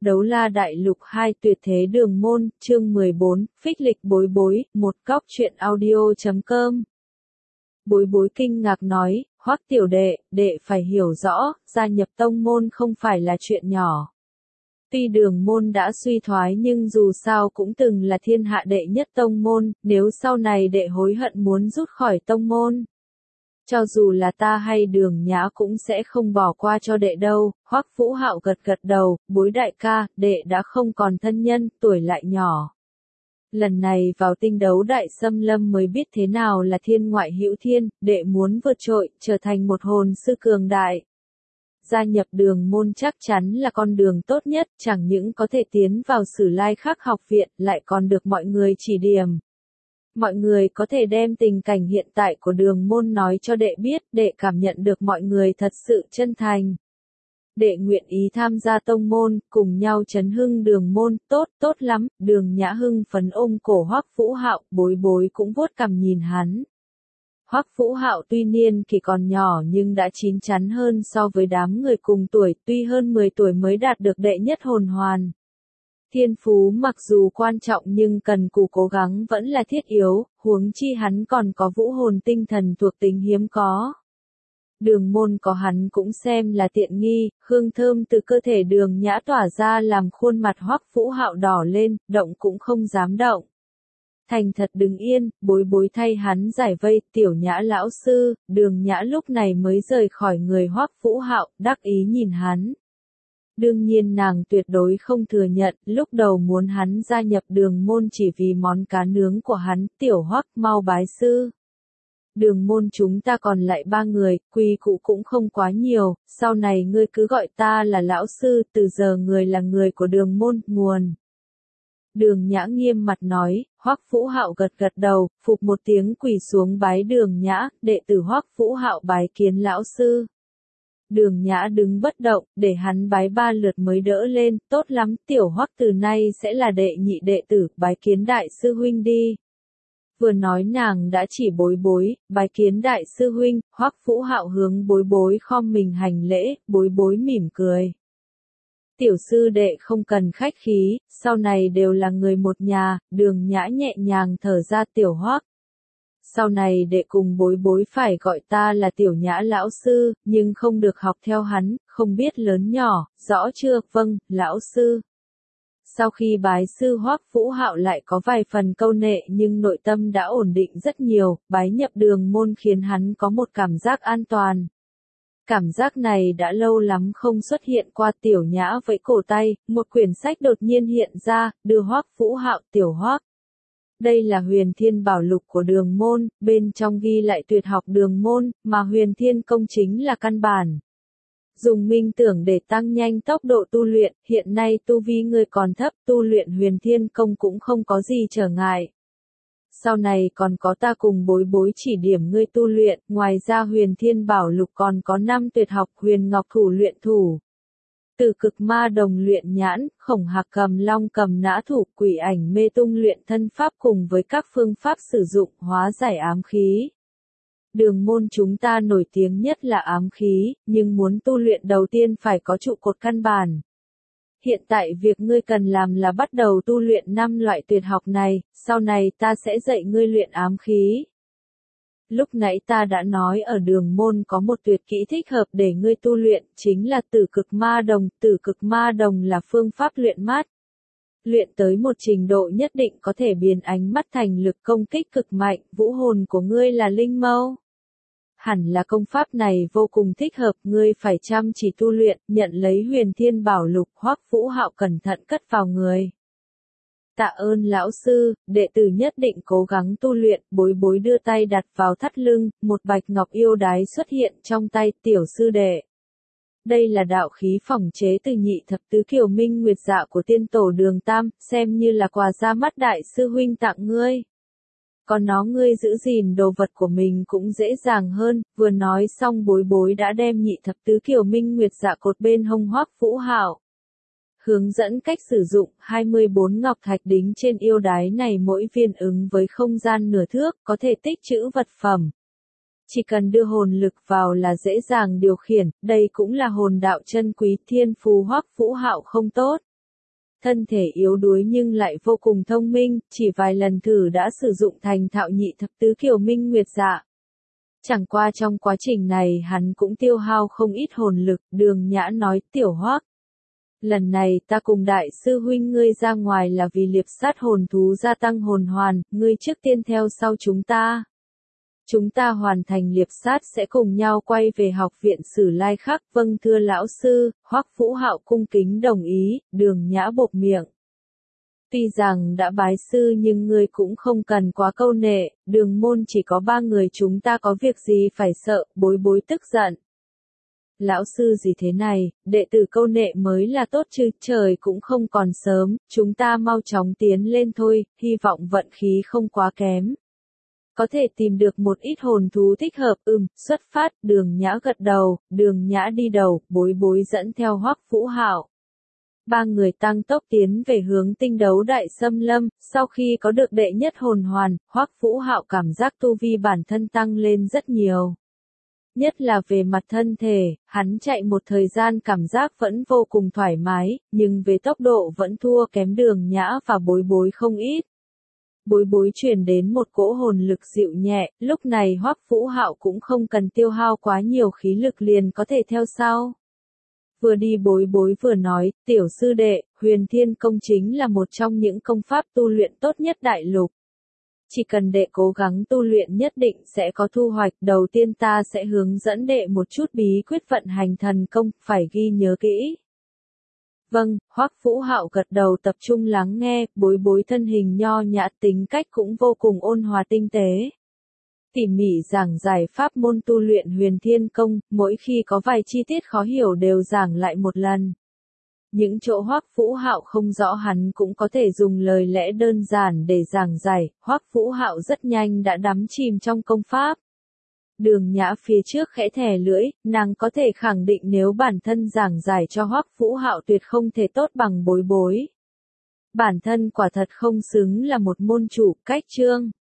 Đấu la đại lục 2 tuyệt thế đường môn, chương 14, phích lịch bối bối, một góc truyện audio.com. Bối bối kinh ngạc nói, Hoắc tiểu đệ, đệ phải hiểu rõ, gia nhập tông môn không phải là chuyện nhỏ. Tuy đường môn đã suy thoái nhưng dù sao cũng từng là thiên hạ đệ nhất tông môn, nếu sau này đệ hối hận muốn rút khỏi tông môn. Cho dù là ta hay Đường Nhã cũng sẽ không bỏ qua cho đệ đâu. Hoắc Vũ Hạo gật gật đầu, bối đại ca, đệ đã không còn thân nhân, tuổi lại nhỏ. Lần này vào tinh đấu đại xâm lâm mới biết thế nào là thiên ngoại hữu thiên, đệ muốn vượt trội, trở thành một hồn sư cường đại. Gia nhập đường môn chắc chắn là con đường tốt nhất, chẳng những có thể tiến vào Sử Lai Khắc học viện, lại còn được mọi người chỉ điểm. Mọi người có thể đem tình cảnh hiện tại của đường môn nói cho đệ biết, đệ cảm nhận được mọi người thật sự chân thành. Đệ nguyện ý tham gia tông môn, cùng nhau chấn hưng đường môn, tốt lắm. Đường Nhã hưng phấn ôm cổ Hoắc Vũ Hạo, bối bối cũng vuốt cằm nhìn hắn. Hoắc Vũ Hạo tuy niên kỷ còn nhỏ nhưng đã chín chắn hơn so với đám người cùng tuổi, tuy hơn 10 tuổi mới đạt được đệ nhất hồn hoàn. Thiên phú mặc dù quan trọng nhưng cần cù cố gắng vẫn là thiết yếu, huống chi hắn còn có vũ hồn tinh thần thuộc tính hiếm có. Đường môn có hắn cũng xem là tiện nghi, hương thơm từ cơ thể Đường Nhã tỏa ra làm khuôn mặt Hoắc Vũ Hạo đỏ lên, động cũng không dám động. Thành thật đứng yên, bối bối thay hắn giải vây, tiểu Nhã lão sư. Đường Nhã lúc này mới rời khỏi người Hoắc Vũ Hạo, đắc ý nhìn hắn. Đương nhiên nàng tuyệt đối không thừa nhận, lúc đầu muốn hắn gia nhập đường môn chỉ vì món cá nướng của hắn, tiểu Hoắc mau bái sư. Đường môn chúng ta còn lại 3 người, quy củ cũng không quá nhiều, sau này ngươi cứ gọi ta là lão sư, từ giờ người là người của đường môn, nguồn. Đường Nhã nghiêm mặt nói, Hoắc Vũ Hạo gật gật đầu, phục một tiếng quỳ xuống bái Đường Nhã, đệ tử Hoắc Vũ Hạo bái kiến lão sư. Đường Nhã đứng bất động, để hắn bái 3 lượt mới đỡ lên, tốt lắm, tiểu Hoắc từ nay sẽ là đệ nhị đệ tử, bái kiến đại sư huynh đi. Vừa nói nàng đã chỉ bối bối, bái kiến đại sư huynh. Hoắc Vũ Hạo hướng bối bối khom mình hành lễ, bối bối mỉm cười. Tiểu sư đệ không cần khách khí, sau này đều là người một nhà. Đường Nhã nhẹ nhàng thở ra, tiểu Hoắc. Sau này đệ cùng bối bối phải gọi ta là tiểu Nhã lão sư, nhưng không được học theo hắn, không biết lớn nhỏ, rõ chưa? Vâng, lão sư. Sau khi bái sư Hoắc Vũ Hạo lại có vài phần câu nệ nhưng nội tâm đã ổn định rất nhiều, bái nhập đường môn khiến hắn có một cảm giác an toàn. Cảm giác này đã lâu lắm không xuất hiện qua. Tiểu Nhã vẫy cổ tay, một quyển sách đột nhiên hiện ra, đưa Hoắc Vũ Hạo, tiểu Hoắc. Đây là Huyền Thiên Bảo Lục của đường môn, bên trong ghi lại tuyệt học đường môn, mà Huyền Thiên Công chính là căn bản. Dùng minh tưởng để tăng nhanh tốc độ tu luyện, hiện nay tu vi ngươi còn thấp, tu luyện Huyền Thiên Công cũng không có gì trở ngại. Sau này còn có ta cùng bối bối chỉ điểm ngươi tu luyện, ngoài ra Huyền Thiên Bảo Lục còn có 5 tuyệt học: Huyền Ngọc Thủ luyện thủ, Từ Cực Ma Đồng luyện nhãn, Khổng Hạc Cầm Long Cầm Nã Thủ, Quỷ Ảnh Mê Tung luyện thân pháp cùng với các phương pháp sử dụng hóa giải ám khí. Đường môn chúng ta nổi tiếng nhất là ám khí, nhưng muốn tu luyện đầu tiên phải có trụ cột căn bản. Hiện tại việc ngươi cần làm là bắt đầu tu luyện 5 loại tuyệt học này, sau này ta sẽ dạy ngươi luyện ám khí. Lúc nãy ta đã nói ở đường môn có một tuyệt kỹ thích hợp để ngươi tu luyện, chính là Tử Cực Ma Đồng. Tử Cực Ma Đồng là phương pháp luyện mắt. Luyện tới một trình độ nhất định có thể biến ánh mắt thành lực công kích cực mạnh, vũ hồn của ngươi là linh mâu. Hẳn là công pháp này vô cùng thích hợp, ngươi phải chăm chỉ tu luyện, nhận lấy Huyền Thiên Bảo Lục. Hoắc Vũ Hạo cẩn thận cất vào người. Tạ ơn lão sư, đệ tử nhất định cố gắng tu luyện. Bối bối đưa tay đặt vào thắt lưng, một bạch ngọc yêu đái xuất hiện trong tay, tiểu sư đệ. Đây là đạo khí phỏng chế từ nhị thập tứ kiều minh nguyệt dạ của tiên tổ Đường Tam, xem như là quà ra mắt đại sư huynh tặng ngươi. Còn nó ngươi giữ gìn đồ vật của mình cũng dễ dàng hơn. Vừa nói xong bối bối đã đem nhị thập tứ kiều minh nguyệt dạ cột bên hông Hoắc Vũ Hạo. Hướng dẫn cách sử dụng, 24 ngọc thạch đính trên yêu đái này mỗi viên ứng với không gian nửa thước, có thể tích trữ vật phẩm. Chỉ cần đưa hồn lực vào là dễ dàng điều khiển, đây cũng là hồn đạo chân quý. Thiên phú Hoắc Vũ Hạo không tốt. thân thể yếu đuối nhưng lại vô cùng thông minh, chỉ vài lần thử đã sử dụng thành thạo nhị thập tứ kiều minh nguyệt dạ. Chẳng qua trong quá trình này hắn cũng tiêu hao không ít hồn lực, Đường Nhã nói, Tiểu Hoắc. Lần này ta cùng đại sư huynh ngươi ra ngoài là vì liệp sát hồn thú gia tăng hồn hoàn, ngươi trước tiên theo sau chúng ta. Chúng ta hoàn thành liệp sát sẽ cùng nhau quay về học viện Sử Lai Khắc, vâng thưa lão sư, Hoắc Vũ Hạo cung kính đồng ý, Đường Nhã bột miệng. Tuy rằng đã bái sư nhưng ngươi cũng không cần quá câu nệ, Đường môn chỉ có 3 người chúng ta có việc gì phải sợ, Bối Bối tức giận. Lão sư gì thế này, đệ tử câu nệ mới là tốt chứ, trời cũng không còn sớm, chúng ta mau chóng tiến lên thôi, hy vọng vận khí không quá kém. Có thể tìm được một ít hồn thú thích hợp, xuất phát, Đường Nhã gật đầu, Đường Nhã đi đầu, Bối Bối dẫn theo Hoắc Vũ Hạo. 3 người tăng tốc tiến về hướng tinh đấu đại xâm lâm, sau khi có được đệ nhất hồn hoàn, Hoắc Vũ Hạo cảm giác tu vi bản thân tăng lên rất nhiều. Nhất là về mặt thân thể, hắn chạy một thời gian cảm giác vẫn vô cùng thoải mái, nhưng về tốc độ vẫn thua kém Đường Nhã và Bối Bối không ít. Bối Bối truyền đến một cỗ hồn lực dịu nhẹ, lúc này Hoắc Vũ Hạo cũng không cần tiêu hao quá nhiều khí lực liền có thể theo sau. Vừa đi Bối Bối vừa nói, tiểu sư đệ, Huyền Thiên Công chính là một trong những công pháp tu luyện tốt nhất đại lục. Chỉ cần đệ cố gắng tu luyện nhất định sẽ có thu hoạch, đầu tiên ta sẽ hướng dẫn đệ một chút bí quyết vận hành thần công, phải ghi nhớ kỹ. Vâng, Hoắc Vũ Hạo gật đầu tập trung lắng nghe, Bối Bối thân hình nho nhã tính cách cũng vô cùng ôn hòa tinh tế. Tỉ mỉ giảng giải pháp môn tu luyện Huyền Thiên Công, mỗi khi có vài chi tiết khó hiểu đều giảng lại một lần. Những chỗ Hoắc Vũ Hạo không rõ hắn cũng có thể dùng lời lẽ đơn giản để giảng giải, Hoắc Vũ Hạo rất nhanh đã đắm chìm trong công pháp. Đường Nhã phía trước khẽ thè lưỡi, nàng có thể khẳng định nếu bản thân giảng giải cho Hoắc Vũ Hạo tuyệt không thể tốt bằng Bối Bối. Bản thân quả thật không xứng là một môn chủ, cách chương.